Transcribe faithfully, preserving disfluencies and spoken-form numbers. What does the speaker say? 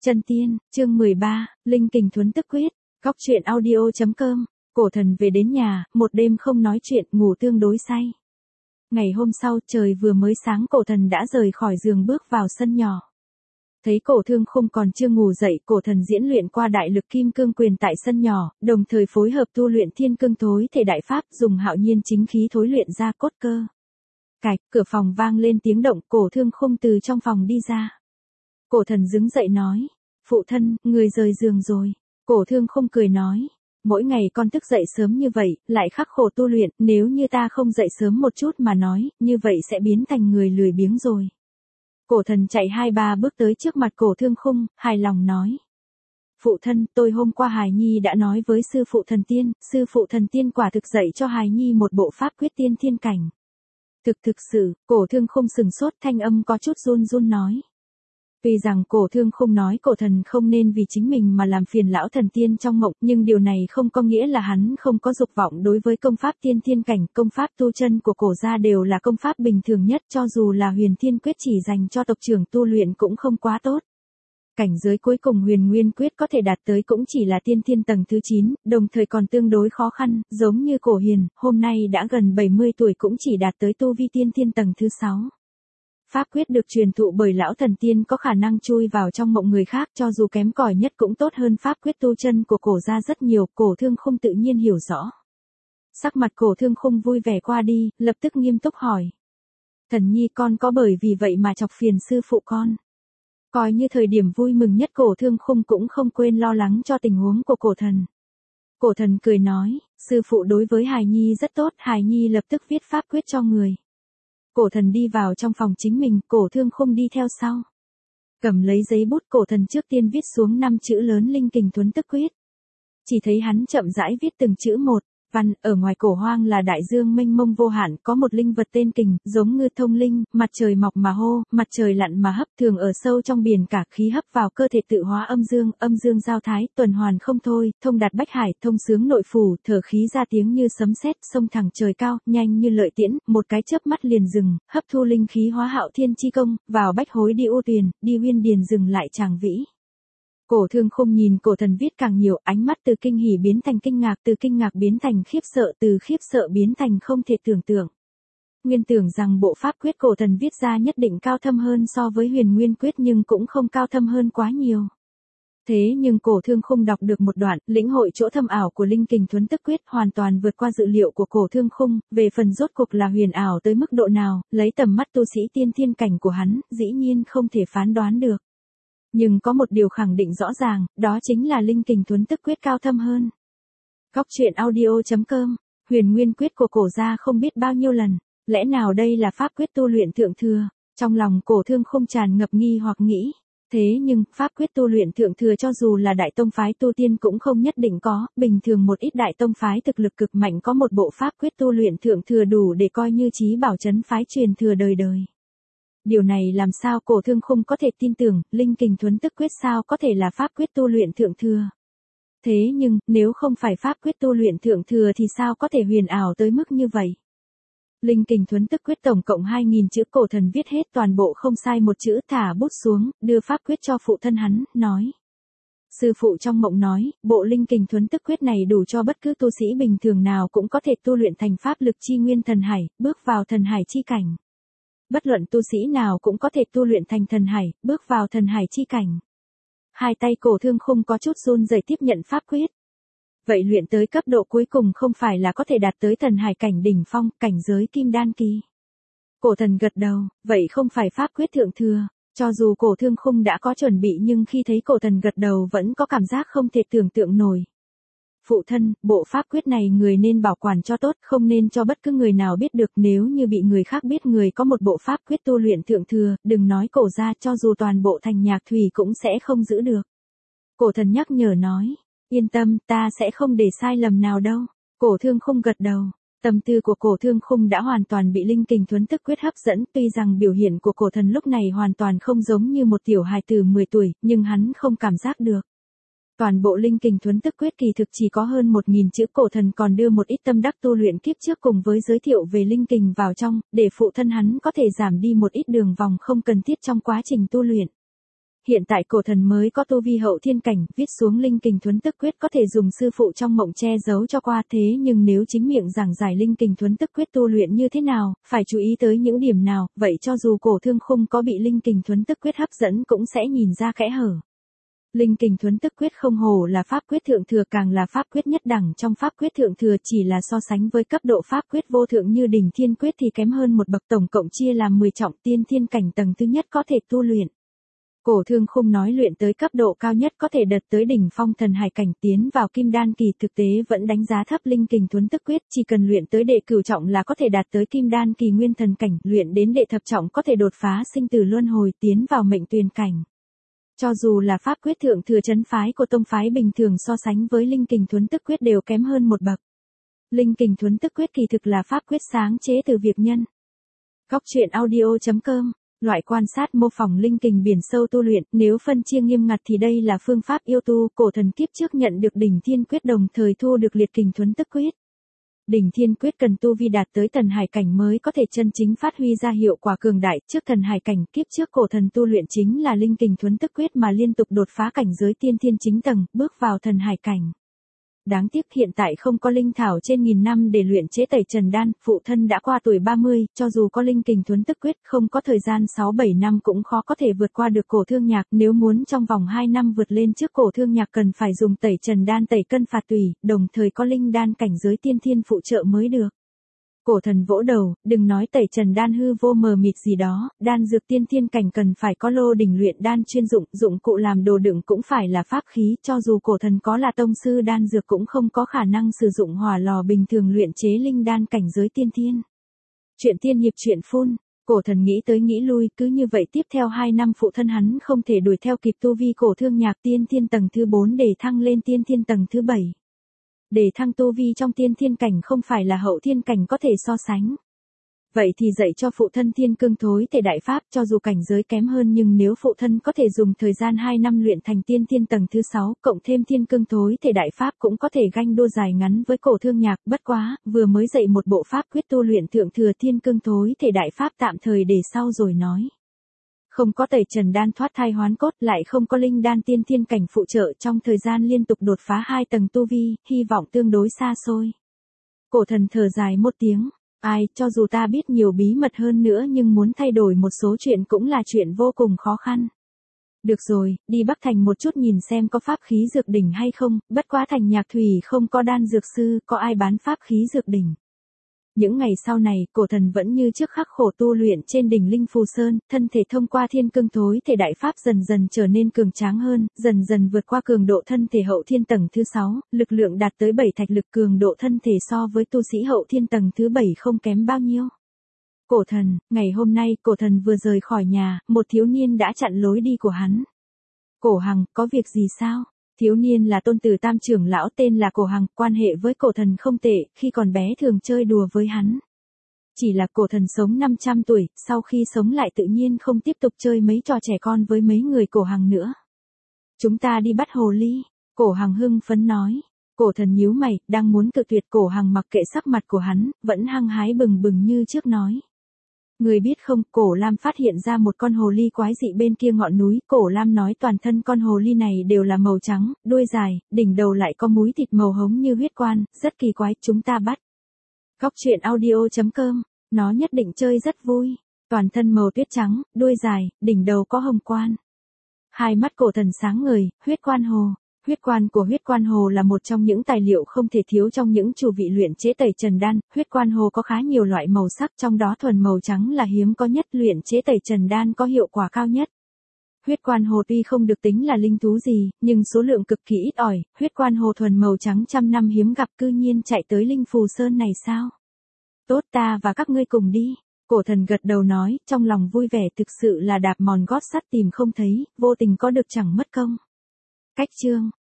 Chân tiên, chương mười ba, Linh Kình Thuấn Tức Quyết, Góc truyện audio chấm com. Cổ thần về đến nhà, một đêm không nói chuyện, ngủ tương đối say. Ngày hôm sau, trời vừa mới sáng, cổ thần đã rời khỏi giường bước vào sân nhỏ. Thấy cổ thương khung còn chưa ngủ dậy, cổ thần diễn luyện qua đại lực kim cương quyền tại sân nhỏ, đồng thời phối hợp tu luyện thiên cương thối thể đại pháp, dùng hạo nhiên chính khí thối luyện ra cốt cơ. Cạch, cửa phòng vang lên tiếng động, cổ thương khung từ trong phòng đi ra. Cổ thần đứng dậy nói, phụ thân, người rời giường rồi. Cổ thương khung cười nói, mỗi ngày con thức dậy sớm như vậy, lại khắc khổ tu luyện, nếu như ta không dậy sớm một chút mà nói, như vậy sẽ biến thành người lười biếng rồi. Cổ thần chạy hai ba bước tới trước mặt cổ thương khung, hài lòng nói. Phụ thân, tôi hôm qua hài nhi đã nói với sư phụ thần tiên, sư phụ thần tiên quả thực dạy cho hài nhi một bộ pháp quyết tiên thiên cảnh. Thực thực sự, cổ thương khung sừng sốt, thanh âm có chút run run nói. Vì rằng cổ thương khung nói cổ thần không nên vì chính mình mà làm phiền lão thần tiên trong mộng, nhưng điều này không có nghĩa là hắn không có dục vọng đối với công pháp tiên thiên cảnh, công pháp tu chân của cổ gia đều là công pháp bình thường nhất, cho dù là huyền thiên quyết chỉ dành cho tộc trưởng tu luyện cũng không quá tốt. Cảnh giới cuối cùng huyền nguyên quyết có thể đạt tới cũng chỉ là tiên thiên tầng thứ chín, đồng thời còn tương đối khó khăn, giống như cổ hiền, hôm nay đã gần bảy mươi tuổi cũng chỉ đạt tới tu vi tiên thiên tầng thứ sáu. Pháp quyết được truyền thụ bởi lão thần tiên có khả năng chui vào trong mộng người khác, cho dù kém cỏi nhất cũng tốt hơn pháp quyết tu chân của cổ gia rất nhiều, cổ thương khung tự nhiên hiểu rõ. Sắc mặt cổ thương khung vui vẻ qua đi, lập tức nghiêm túc hỏi. Thần nhi con có bởi vì vậy mà chọc phiền sư phụ con? Coi như thời điểm vui mừng nhất, cổ thương khung cũng không quên lo lắng cho tình huống của cổ thần. Cổ thần cười nói, sư phụ đối với hài nhi rất tốt, hài nhi lập tức viết pháp quyết cho người. Cổ thần đi vào trong phòng chính mình, cổ thương khung đi theo sau. Cầm lấy giấy bút, cổ thần trước tiên viết xuống năm chữ lớn Linh Kình Thuấn Tức Quyết. Chỉ thấy hắn chậm rãi viết từng chữ một. Văn, ở ngoài cổ hoang là đại dương mênh mông vô hạn, có một linh vật tên kình, giống ngư thông linh, mặt trời mọc mà hô, mặt trời lặn mà hấp, thường ở sâu trong biển cả, khí hấp vào cơ thể tự hóa âm dương, âm dương giao thái, tuần hoàn không thôi, thông đạt bách hải, thông sướng nội phủ, thở khí ra tiếng như sấm sét, xông thẳng trời cao, nhanh như lợi tiễn, một cái chớp mắt liền dừng, hấp thu linh khí hóa hạo thiên chi công, vào bách hối đi u tuyền, đi uyên điền dừng lại tràng vĩ. Cổ thương khung nhìn cổ thần viết càng nhiều, ánh mắt từ kinh hỉ biến thành kinh ngạc, từ kinh ngạc biến thành khiếp sợ, từ khiếp sợ biến thành không thể tưởng tượng. Nguyên tưởng rằng bộ pháp quyết cổ thần viết ra nhất định cao thâm hơn so với huyền nguyên quyết, nhưng cũng không cao thâm hơn quá nhiều. Thế nhưng cổ thương khung đọc được một đoạn, lĩnh hội chỗ thâm ảo của Linh Kình Thuấn Tức Quyết hoàn toàn vượt qua dự liệu của cổ thương khung, về phần rốt cuộc là huyền ảo tới mức độ nào, lấy tầm mắt tu sĩ tiên thiên cảnh của hắn, dĩ nhiên không thể phán đoán được. Nhưng có một điều khẳng định rõ ràng, đó chính là Linh Kình Thuấn Tức Quyết cao thâm hơn. Góc truyện audio chấm com, huyền nguyên quyết của cổ gia không biết bao nhiêu lần, lẽ nào đây là pháp quyết tu luyện thượng thừa? Trong lòng cổ thương khung tràn ngập nghi hoặc nghĩ. Thế nhưng, pháp quyết tu luyện thượng thừa cho dù là đại tông phái tu tiên cũng không nhất định có, bình thường một ít đại tông phái thực lực cực mạnh có một bộ pháp quyết tu luyện thượng thừa đủ để coi như chí bảo trấn phái truyền thừa đời đời. Điều này làm sao cổ thương khung có thể tin tưởng, Linh Kình Thuấn Tức Quyết sao có thể là pháp quyết tu luyện thượng thừa. Thế nhưng, nếu không phải pháp quyết tu luyện thượng thừa thì sao có thể huyền ảo tới mức như vậy? Linh Kình Thuấn Tức Quyết tổng cộng hai nghìn chữ, cổ thần viết hết toàn bộ không sai một chữ, thả bút xuống, đưa pháp quyết cho phụ thân hắn, nói. Sư phụ trong mộng nói, bộ Linh Kình Thuấn Tức Quyết này đủ cho bất cứ tu sĩ bình thường nào cũng có thể tu luyện thành pháp lực chi nguyên thần hải, bước vào thần hải chi cảnh. Bất luận tu sĩ nào cũng có thể tu luyện thành thần hải, bước vào thần hải chi cảnh. Hai tay cổ thương khung có chút run rẩy tiếp nhận pháp quyết. Vậy luyện tới cấp độ cuối cùng không phải là có thể đạt tới thần hải cảnh đỉnh phong, cảnh giới kim đan kỳ. Cổ thần gật đầu, vậy không phải pháp quyết thượng thừa. Cho dù cổ thương khung đã có chuẩn bị nhưng khi thấy cổ thần gật đầu vẫn có cảm giác không thể tưởng tượng nổi. Phụ thân, bộ pháp quyết này người nên bảo quản cho tốt, không nên cho bất cứ người nào biết được, nếu như bị người khác biết người có một bộ pháp quyết tu luyện thượng thừa, đừng nói cổ ra, cho dù toàn bộ thành nhạc thủy cũng sẽ không giữ được. Cổ thần nhắc nhở nói, yên tâm, ta sẽ không để sai lầm nào đâu. Cổ thương khung gật đầu, tâm tư của cổ thương khung đã hoàn toàn bị Linh Kình Thuấn Tức Quyết hấp dẫn, tuy rằng biểu hiện của cổ thần lúc này hoàn toàn không giống như một tiểu hài tử mười tuổi, nhưng hắn không cảm giác được. Toàn bộ Linh Kình Thuấn Tức Quyết kỳ thực chỉ có hơn một nghìn chữ, cổ thần còn đưa một ít tâm đắc tu luyện kiếp trước cùng với giới thiệu về Linh Kình vào trong, để phụ thân hắn có thể giảm đi một ít đường vòng không cần thiết trong quá trình tu luyện. hiện tại cổ thần mới có tu vi hậu thiên cảnh, viết xuống linh kình thuấn tức quyết có thể dùng sư phụ trong mộng che giấu cho qua, thế nhưng nếu chính miệng giảng giải linh kình thuấn tức quyết tu luyện như thế nào, phải chú ý tới những điểm nào, vậy cho dù cổ thương khung có bị linh kình thuấn tức quyết hấp dẫn cũng sẽ nhìn ra kẽ hở. Linh kình thuấn tức quyết không hổ là pháp quyết thượng thừa, càng là pháp quyết nhất đẳng trong pháp quyết thượng thừa, chỉ là so sánh với cấp độ pháp quyết vô thượng như đỉnh thiên quyết thì kém hơn một bậc, tổng cộng chia làm mười trọng, tiên thiên cảnh tầng thứ nhất có thể tu luyện. Cổ thương khung nói luyện tới cấp độ cao nhất có thể đạt tới đỉnh phong thần hải cảnh, tiến vào kim đan kỳ, thực tế vẫn đánh giá thấp linh kình thuấn tức quyết, chỉ cần luyện tới đệ cửu trọng là có thể đạt tới kim đan kỳ nguyên thần cảnh, luyện đến đệ thập trọng có thể đột phá sinh tử luân hồi, tiến vào mệnh tuyền cảnh. Cho dù là pháp quyết thượng thừa trấn phái của tông phái bình thường so sánh với linh kình thuấn tức quyết đều kém hơn một bậc. Linh kình thuấn tức quyết kỳ thực là pháp quyết sáng chế từ việc nhân. Góc truyện audio chấm com. Loại quan sát mô phỏng linh kình biển sâu tu luyện, nếu phân chia nghiêm ngặt thì đây là phương pháp yêu tu, cổ thần kiếp trước nhận được đỉnh thiên quyết đồng thời thu được liệt kình thuấn tức quyết. Đỉnh thiên quyết cần tu vi đạt tới thần hải cảnh mới có thể chân chính phát huy ra hiệu quả cường đại, trước thần hải cảnh, kiếp trước cổ thần tu luyện chính là linh kình thuấn tức quyết mà liên tục đột phá cảnh giới tiên thiên chính tầng, bước vào thần hải cảnh. Đáng tiếc hiện tại không có linh thảo trên nghìn năm để luyện chế tẩy trần đan, phụ thân đã qua tuổi ba mươi, cho dù có linh kình thuấn tức quyết, không có thời gian sáu bảy năm cũng khó có thể vượt qua được cổ thương nhạc, nếu muốn trong vòng hai năm vượt lên trước cổ thương nhạc cần phải dùng tẩy trần đan tẩy cân phạt tùy, đồng thời có linh đan cảnh giới tiên thiên phụ trợ mới được. Cổ thần vỗ đầu, đừng nói tẩy trần đan hư vô mờ mịt gì đó, đan dược tiên thiên cảnh cần phải có lô đỉnh luyện đan chuyên dụng, dụng cụ làm đồ đựng cũng phải là pháp khí, cho dù cổ thần có là tông sư đan dược cũng không có khả năng sử dụng hỏa lò bình thường luyện chế linh đan cảnh giới tiên thiên. Chuyện tiên hiệp chuyện phun, cổ thần nghĩ tới nghĩ lui, cứ như vậy tiếp theo hai năm phụ thân hắn không thể đuổi theo kịp tu vi cổ thương nhạc tiên thiên tầng thứ bốn để thăng lên tiên thiên tầng thứ bảy. Để thăng tu vi trong tiên thiên cảnh không phải là hậu thiên cảnh có thể so sánh. Vậy thì dạy cho phụ thân thiên cương thối thể đại pháp, cho dù cảnh giới kém hơn nhưng nếu phụ thân có thể dùng thời gian hai năm luyện thành tiên thiên tầng thứ sáu, cộng thêm thiên cương thối thể đại pháp cũng có thể ganh đua dài ngắn với cổ thương nhạc, bất quá, vừa mới dạy một bộ pháp quyết tu luyện thượng thừa thiên cương thối thể đại pháp tạm thời để sau rồi nói. Không có tẩy trần đan thoát thai hoán cốt, lại không có linh đan tiên thiên cảnh phụ trợ, trong thời gian liên tục đột phá hai tầng tu vi, hy vọng tương đối xa xôi. Cổ thần thở dài một tiếng, ai, cho dù ta biết nhiều bí mật hơn nữa nhưng muốn thay đổi một số chuyện cũng là chuyện vô cùng khó khăn. Được rồi, đi Bắc Thành một chút nhìn xem có pháp khí dược đỉnh hay không, bất quá Thành Nhạc Thủy không có đan dược sư, có ai bán pháp khí dược đỉnh. Những ngày sau này, cổ thần vẫn như trước khắc khổ tu luyện trên đỉnh Linh Phù Sơn, thân thể thông qua thiên cương thối thể đại pháp dần dần trở nên cường tráng hơn, dần dần vượt qua cường độ thân thể hậu thiên tầng thứ sáu, lực lượng đạt tới bảy thạch lực, cường độ thân thể so với tu sĩ hậu thiên tầng thứ bảy không kém bao nhiêu. Cổ thần, ngày hôm nay cổ thần vừa rời khỏi nhà, một thiếu niên đã chặn lối đi của hắn. Cổ Hằng, có việc gì sao? Thiếu niên là tôn tử tam trưởng lão tên là Cổ Hằng, quan hệ với cổ thần không tệ, khi còn bé thường chơi đùa với hắn. Chỉ là cổ thần sống năm trăm tuổi, sau khi sống lại tự nhiên không tiếp tục chơi mấy trò trẻ con với mấy người Cổ Hằng nữa. Chúng ta đi bắt hồ ly, Cổ Hằng hưng phấn nói. Cổ thần nhíu mày, đang muốn cự tuyệt, Cổ Hằng mặc kệ sắc mặt của hắn, vẫn hăng hái bừng bừng như trước nói. Người biết không, Cổ Lam phát hiện ra một con hồ ly quái dị bên kia ngọn núi, Cổ Lam nói toàn thân con hồ ly này đều là màu trắng, đuôi dài, đỉnh đầu lại có múi thịt màu hống như huyết quan, rất kỳ quái, chúng ta bắt. Góc truyện audio chấm com, nó nhất định chơi rất vui, toàn thân màu tuyết trắng, đuôi dài, đỉnh đầu có hồng quan. Hai mắt cổ thần sáng ngời, huyết quan hồ. Huyết quan của huyết quan hồ là một trong những tài liệu không thể thiếu trong những chủ vị luyện chế tẩy trần đan, huyết quan hồ có khá nhiều loại màu sắc, trong đó thuần màu trắng là hiếm có nhất, luyện chế tẩy trần đan có hiệu quả cao nhất. Huyết quan hồ tuy không được tính là linh thú gì, nhưng số lượng cực kỳ ít ỏi, huyết quan hồ thuần màu trắng trăm năm hiếm gặp, cư nhiên chạy tới Linh Phù Sơn này sao? Tốt, ta và các ngươi cùng đi. Cổ thần gật đầu nói, trong lòng vui vẻ, thực sự là đạp mòn gót sắt tìm không thấy, vô tình có được chẳng mất công. Cách chương